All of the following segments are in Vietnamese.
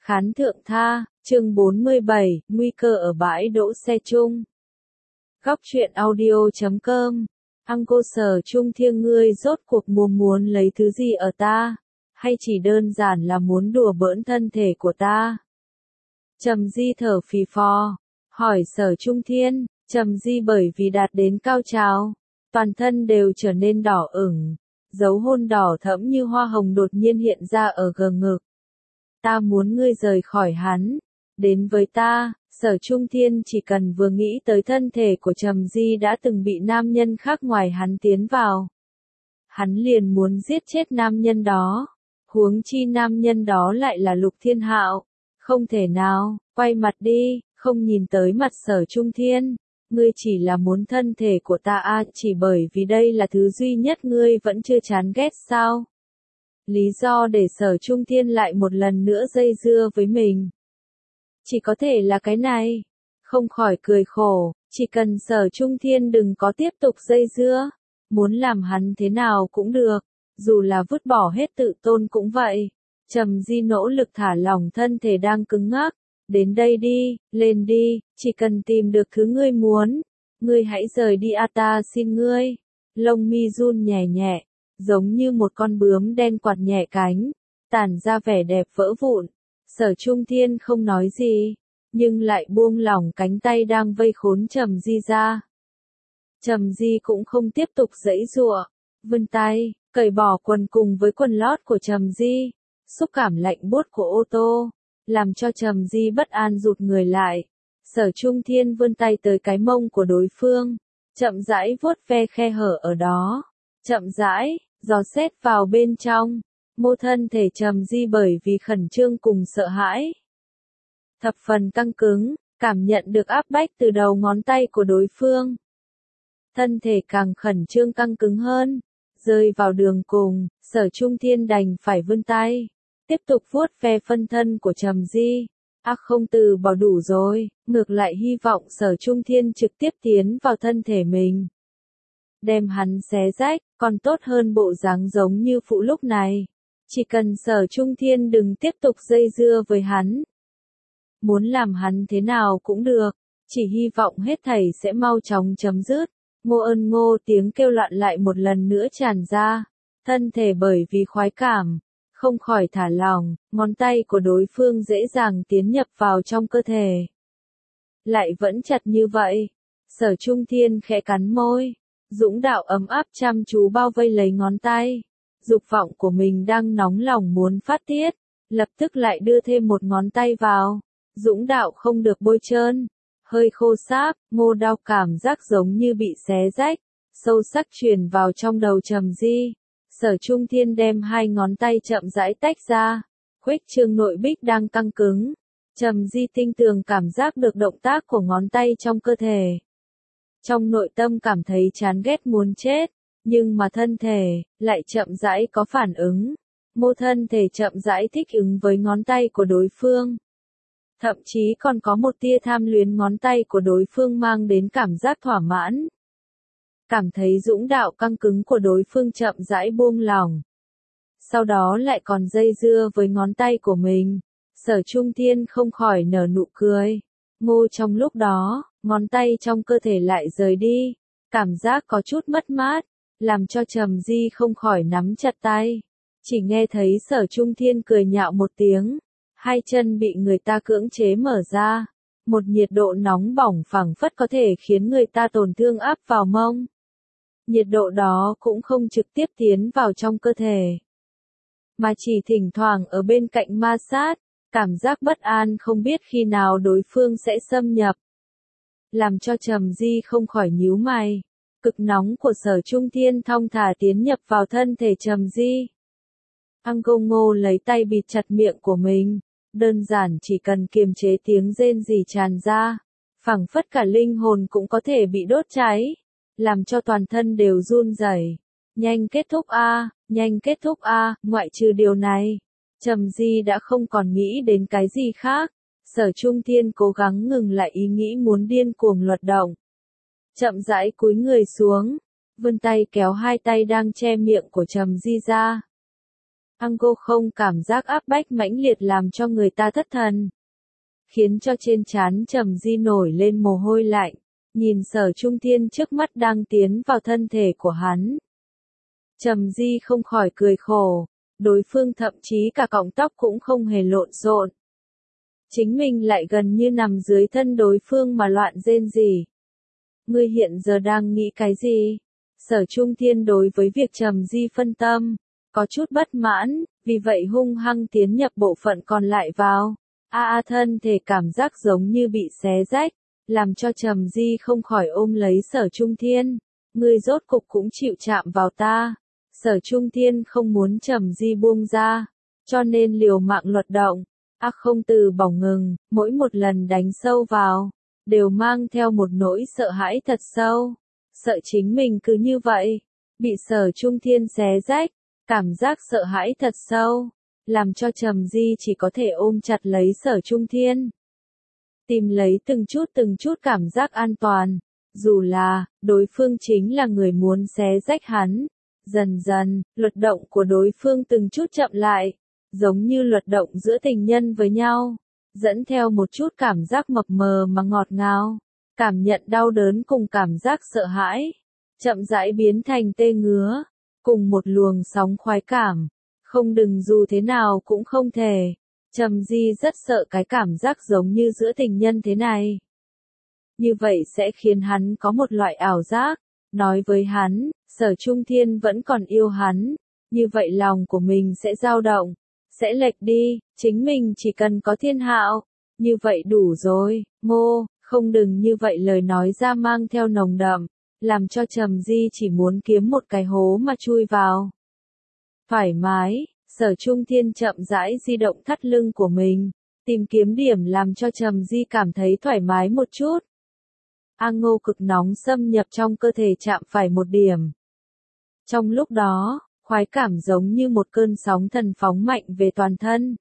Khán thượng tha, chương 47, nguy cơ ở bãi đỗ xe chung. Góc truyện audio.com. Uncle Sở Trung Thiêng, ngươi rốt cuộc muốn lấy thứ gì ở ta, hay chỉ đơn giản là muốn đùa bỡn thân thể của ta? Trầm Di thở phì phò, hỏi Sở Trung Thiên. Trầm Di bởi vì đạt đến cao trào, toàn thân đều trở nên đỏ ửng, dấu hôn đỏ thẫm như hoa hồng đột nhiên hiện ra ở gờ ngực. Ta muốn ngươi rời khỏi hắn, đến với ta. Sở Trung Thiên chỉ cần vừa nghĩ tới thân thể của Trầm Di đã từng bị nam nhân khác ngoài hắn tiến vào, hắn liền muốn giết chết nam nhân đó, huống chi nam nhân đó lại là Lục Thiên Hạo. Không thể nào, quay mặt đi, không nhìn tới mặt Sở Trung Thiên. Ngươi chỉ là muốn thân thể của ta à, chỉ bởi vì đây là thứ duy nhất ngươi vẫn chưa chán ghét sao? Lý do để Sở Trung Thiên lại một lần nữa dây dưa với mình chỉ có thể là cái này. Không khỏi cười khổ, chỉ cần Sở Trung Thiên đừng có tiếp tục dây dưa, muốn làm hắn thế nào cũng được, dù là vứt bỏ hết tự tôn cũng vậy. Trầm Di nỗ lực thả lỏng thân thể đang cứng ngắc. Đến đây đi, lên đi, chỉ cần tìm được thứ ngươi muốn, ngươi hãy rời đi a, ta xin ngươi. Lông mi run nhẹ nhẹ, giống như một con bướm đen quạt nhẹ cánh, tản ra vẻ đẹp vỡ vụn. Sở Trung Thiên không nói gì, nhưng lại buông lỏng cánh tay đang vây khốn Trầm Di ra. Trầm Di cũng không tiếp tục giãy giụa, vươn tay, cởi bỏ quần cùng với quần lót của Trầm Di. Xúc cảm lạnh buốt của ô tô làm cho Trầm Di bất an rụt người lại. Sở Trung Thiên vươn tay tới cái mông của đối phương, chậm rãi vuốt ve khe hở ở đó, chậm rãi dò xét vào bên trong. Mô thân thể Trầm Di bởi vì khẩn trương cùng sợ hãi thập phần căng cứng, cảm nhận được áp bách từ đầu ngón tay của đối phương. Thân thể càng khẩn trương căng cứng hơn, rơi vào đường cùng, Sở Trung Thiên đành phải vươn tay tiếp tục vuốt ve phân thân của Trầm Di. Không từ bỏ đủ rồi, ngược lại hy vọng Sở Trung Thiên trực tiếp tiến vào thân thể mình, đem hắn xé rách, còn tốt hơn bộ dáng giống như phụ lúc này. Chỉ cần Sở Trung Thiên đừng tiếp tục dây dưa với hắn, muốn làm hắn thế nào cũng được, chỉ hy vọng hết thảy sẽ mau chóng chấm dứt. Ngô ơn ngô, tiếng kêu loạn lại một lần nữa tràn ra, thân thể bởi vì khoái cảm không khỏi thả lỏng, ngón tay của đối phương dễ dàng tiến nhập vào trong cơ thể. Lại vẫn chặt như vậy. Sở Trung Thiên khẽ cắn môi, dũng đạo ấm áp chăm chú bao vây lấy ngón tay. Dục vọng của mình đang nóng lòng muốn phát tiết, lập tức lại đưa thêm một ngón tay vào. Dũng đạo không được bôi trơn, hơi khô ráp, ngô đau cảm giác giống như bị xé rách, sâu sắc truyền vào trong đầu Trầm Di. Sở Trung Thiên đem hai ngón tay chậm rãi tách ra, khuếch trương nội bích đang căng cứng. Trầm Di tinh tường cảm giác được động tác của ngón tay trong cơ thể. Trong nội tâm cảm thấy chán ghét muốn chết, nhưng mà thân thể lại chậm rãi có phản ứng. Mô thân thể chậm rãi thích ứng với ngón tay của đối phương. Thậm chí còn có một tia tham luyến ngón tay của đối phương mang đến cảm giác thỏa mãn. Cảm thấy dũng đạo căng cứng của đối phương chậm rãi buông lỏng. Sau đó lại còn dây dưa với ngón tay của mình. Sở Trung Thiên không khỏi nở nụ cười. Ngô trong lúc đó, ngón tay trong cơ thể lại rời đi. Cảm giác có chút mất mát, làm cho Trầm Di không khỏi nắm chặt tay. Chỉ nghe thấy Sở Trung Thiên cười nhạo một tiếng. Hai chân bị người ta cưỡng chế mở ra. Một nhiệt độ nóng bỏng phảng phất có thể khiến người ta tổn thương áp vào mông. Nhiệt độ đó cũng không trực tiếp tiến vào trong cơ thể, mà chỉ thỉnh thoảng ở bên cạnh ma sát, cảm giác bất an không biết khi nào đối phương sẽ xâm nhập. Làm cho Trầm Di không khỏi nhíu mày. Cực nóng của Sở Trung Thiên thong thả tiến nhập vào thân thể Trầm Di. Ngô lấy tay bịt chặt miệng của mình, đơn giản chỉ cần kiềm chế tiếng rên rỉ tràn ra, phảng phất cả linh hồn cũng có thể bị đốt cháy, làm cho toàn thân đều run rẩy. Nhanh kết thúc a, nhanh kết thúc a, ngoại trừ điều này, Trầm Di đã không còn nghĩ đến cái gì khác. Sở Trung Thiên cố gắng ngừng lại ý nghĩ muốn điên cuồng luật động. Chậm rãi cúi người xuống, vươn tay kéo hai tay đang che miệng của Trầm Di ra. Ango không cảm giác áp bách mãnh liệt làm cho người ta thất thần, khiến cho trên trán Trầm Di nổi lên mồ hôi lạnh, nhìn Sở Trung Thiên trước mắt đang tiến vào thân thể của hắn. Trầm Di không khỏi cười khổ, đối phương thậm chí cả cọng tóc cũng không hề lộn xộn. Chính mình lại gần như nằm dưới thân đối phương mà loạn rên rỉ. Ngươi hiện giờ đang nghĩ cái gì? Sở Trung Thiên đối với việc Trầm Di phân tâm, có chút bất mãn, vì vậy hung hăng tiến nhập bộ phận còn lại vào. Thân thể cảm giác giống như bị xé rách, làm cho Trầm Di không khỏi ôm lấy Sở Trung Thiên. Ngươi rốt cục cũng chịu chạm vào ta. Sở Trung Thiên không muốn Trầm Di buông ra, cho nên liều mạng luật động. Không từ bỏ ngừng, mỗi một lần đánh sâu vào, đều mang theo một nỗi sợ hãi thật sâu. Sợ chính mình cứ như vậy, bị Sở Trung Thiên xé rách, cảm giác sợ hãi thật sâu, làm cho Trầm Di chỉ có thể ôm chặt lấy Sở Trung Thiên. Tìm lấy từng chút cảm giác an toàn, dù là, đối phương chính là người muốn xé rách hắn. Dần dần, luật động của đối phương từng chút chậm lại, giống như luật động giữa tình nhân với nhau, dẫn theo một chút cảm giác mập mờ mà ngọt ngào, cảm nhận đau đớn cùng cảm giác sợ hãi, chậm rãi biến thành tê ngứa, cùng một luồng sóng khoái cảm, không đừng dù thế nào cũng không thể. Trầm Di rất sợ cái cảm giác giống như giữa tình nhân thế này. Như vậy sẽ khiến hắn có một loại ảo giác, nói với hắn, Sở Trung Thiên vẫn còn yêu hắn, như vậy lòng của mình sẽ dao động, sẽ lệch đi, chính mình chỉ cần có Thiên Hạo, như vậy đủ rồi. Không đừng như vậy, lời nói ra mang theo nồng đậm, làm cho Trầm Di chỉ muốn kiếm một cái hố mà chui vào. Thoải mái, Sở Trung Thiên chậm rãi di động thắt lưng của mình, tìm kiếm điểm làm cho Trầm Di cảm thấy thoải mái một chút. Ngô cực nóng xâm nhập trong cơ thể chạm phải một điểm. Trong lúc đó, khoái cảm giống như một cơn sóng thần phóng mạnh về toàn thân.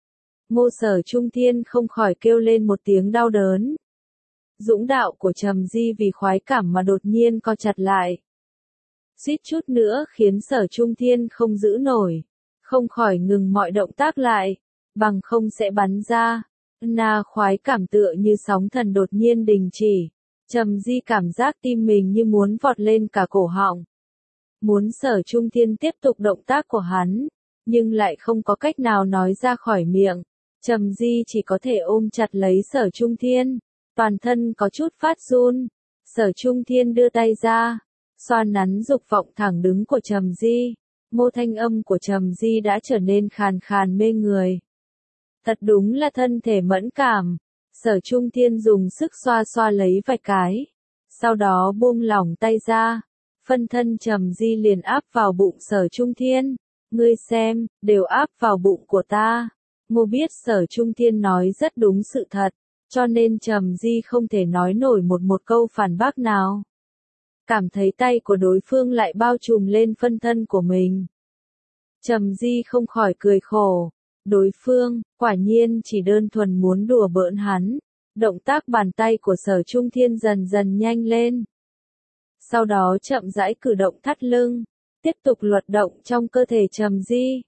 Sở Trung Thiên không khỏi kêu lên một tiếng đau đớn. Dũng đạo của Trầm Di vì khoái cảm mà đột nhiên co chặt lại. Suýt chút nữa khiến Sở Trung Thiên không giữ nổi, không khỏi ngừng mọi động tác lại, bằng không sẽ bắn ra. Khoái cảm tựa như sóng thần đột nhiên đình chỉ. Trầm Di cảm giác tim mình như muốn vọt lên cả cổ họng. Muốn Sở Trung Thiên tiếp tục động tác của hắn, nhưng lại không có cách nào nói ra khỏi miệng. Trầm Di chỉ có thể ôm chặt lấy Sở Trung Thiên, toàn thân có chút phát run. Sở Trung Thiên đưa tay ra, xoa nắn dục vọng thẳng đứng của Trầm Di. Thanh âm của Trầm Di đã trở nên khàn khàn mê người. Thật đúng là thân thể mẫn cảm. Sở Trung Thiên dùng sức xoa xoa lấy vài cái, sau đó buông lỏng tay ra, phân thân Trầm Di liền áp vào bụng Sở Trung Thiên. Ngươi xem, đều áp vào bụng của ta. Biết Sở Trung Thiên nói rất đúng sự thật, cho nên Trầm Di không thể nói nổi một câu phản bác nào. Cảm thấy tay của đối phương lại bao trùm lên phân thân của mình. Trầm Di không khỏi cười khổ. Đối phương, quả nhiên chỉ đơn thuần muốn đùa bỡn hắn. Động tác bàn tay của Sở Trung Thiên dần dần nhanh lên. Sau đó chậm rãi cử động thắt lưng, tiếp tục luật động trong cơ thể Trầm Di.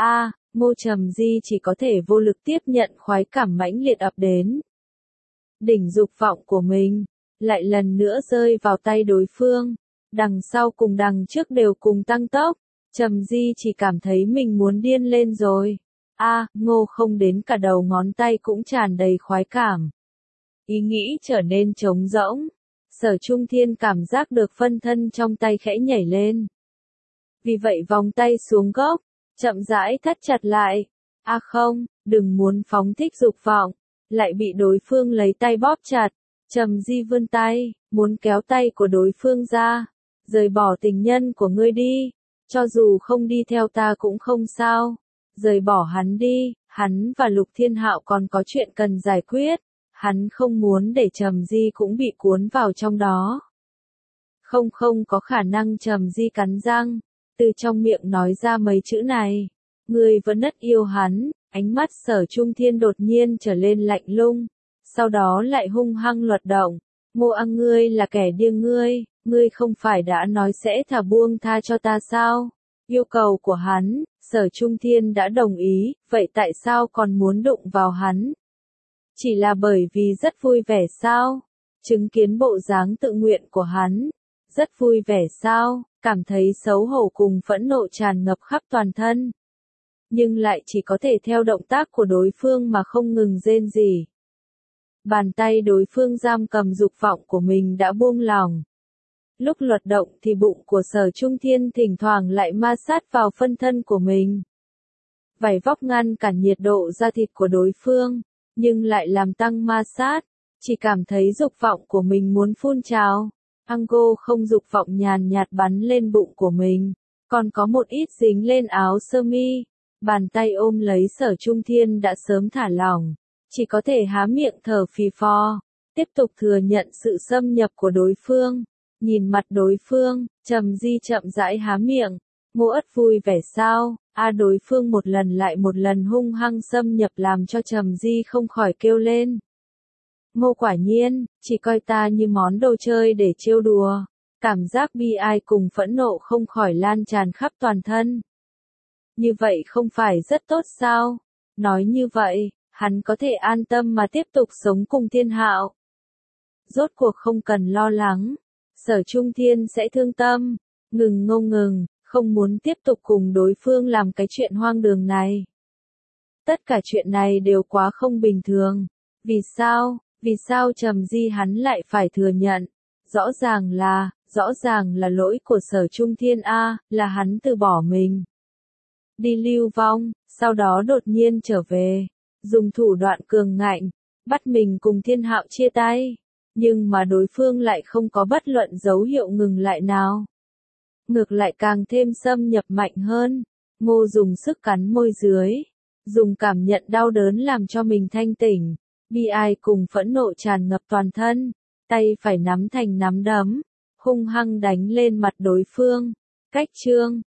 Trầm Di chỉ có thể vô lực tiếp nhận khoái cảm mãnh liệt ập đến. Đỉnh dục vọng của mình, lại lần nữa rơi vào tay đối phương. Đằng sau cùng đằng trước đều cùng tăng tốc. Trầm Di chỉ cảm thấy mình muốn điên lên rồi. Không đến cả đầu ngón tay cũng tràn đầy khoái cảm. Ý nghĩ trở nên trống rỗng. Sở Trung Thiên cảm giác được phân thân trong tay khẽ nhảy lên. Vì vậy vòng tay xuống gốc, chậm rãi thắt chặt lại. Không, đừng muốn phóng thích dục vọng, lại bị đối phương lấy tay bóp chặt. Trầm Di vươn tay, muốn kéo tay của đối phương ra. Rời bỏ tình nhân của ngươi đi, cho dù không đi theo ta cũng không sao. Rời bỏ hắn đi, hắn và Lục Thiên Hạo còn có chuyện cần giải quyết. Hắn không muốn để Trầm Di cũng bị cuốn vào trong đó. Không có khả năng. Trầm Di cắn răng, từ trong miệng nói ra mấy chữ này. Ngươi vẫn rất yêu hắn. Ánh mắt Sở Trung Thiên đột nhiên trở lên lạnh lùng, sau đó lại hung hăng luật động. Ngươi là kẻ điên ngươi không phải đã nói sẽ thả buông tha cho ta sao? Yêu cầu của hắn, Sở Trung Thiên đã đồng ý, vậy tại sao còn muốn đụng vào hắn? Chỉ là bởi vì rất vui vẻ sao? Chứng kiến bộ dáng tự nguyện của hắn, rất vui vẻ sao? Cảm thấy xấu hổ cùng phẫn nộ tràn ngập khắp toàn thân. Nhưng lại chỉ có thể theo động tác của đối phương mà không ngừng rên rỉ. Bàn tay đối phương giam cầm dục vọng của mình đã buông lỏng. Lúc luật động thì bụng của Sở Trung Thiên thỉnh thoảng lại ma sát vào phân thân của mình. Vải vóc ngăn cản nhiệt độ da thịt của đối phương, nhưng lại làm tăng ma sát, chỉ cảm thấy dục vọng của mình muốn phun trào. Ango không dục vọng nhàn nhạt bắn lên bụng của mình, còn có một ít dính lên áo sơ mi. Bàn tay ôm lấy Sở Trung Thiên đã sớm thả lỏng, chỉ có thể há miệng thở phì phò, tiếp tục thừa nhận sự xâm nhập của đối phương. Nhìn mặt đối phương, Trầm Di chậm rãi há miệng, Ngô Ất vui vẻ sao? Đối phương một lần lại một lần hung hăng xâm nhập làm cho Trầm Di không khỏi kêu lên. Ngô quả nhiên, chỉ coi ta như món đồ chơi để trêu đùa. Cảm giác bi ai cùng phẫn nộ không khỏi lan tràn khắp toàn thân. Như vậy không phải rất tốt sao? Nói như vậy, hắn có thể an tâm mà tiếp tục sống cùng Thiên Hạo. Rốt cuộc không cần lo lắng. Sở Trung Thiên sẽ thương tâm, ngừng, không muốn tiếp tục cùng đối phương làm cái chuyện hoang đường này. Tất cả chuyện này đều quá không bình thường. Vì sao Trầm Di hắn lại phải thừa nhận? Rõ ràng là lỗi của Sở Trung Thiên là hắn từ bỏ mình. Đi lưu vong, sau đó đột nhiên trở về, dùng thủ đoạn cường ngạnh, bắt mình cùng Thiên Hạo chia tay. Nhưng mà đối phương lại không có bất luận dấu hiệu ngừng lại nào. Ngược lại càng thêm xâm nhập mạnh hơn. Ngô dùng sức cắn môi dưới, dùng cảm nhận đau đớn làm cho mình thanh tỉnh. Bi ai cùng phẫn nộ tràn ngập toàn thân, tay phải nắm thành nắm đấm, hung hăng đánh lên mặt đối phương. Cách chương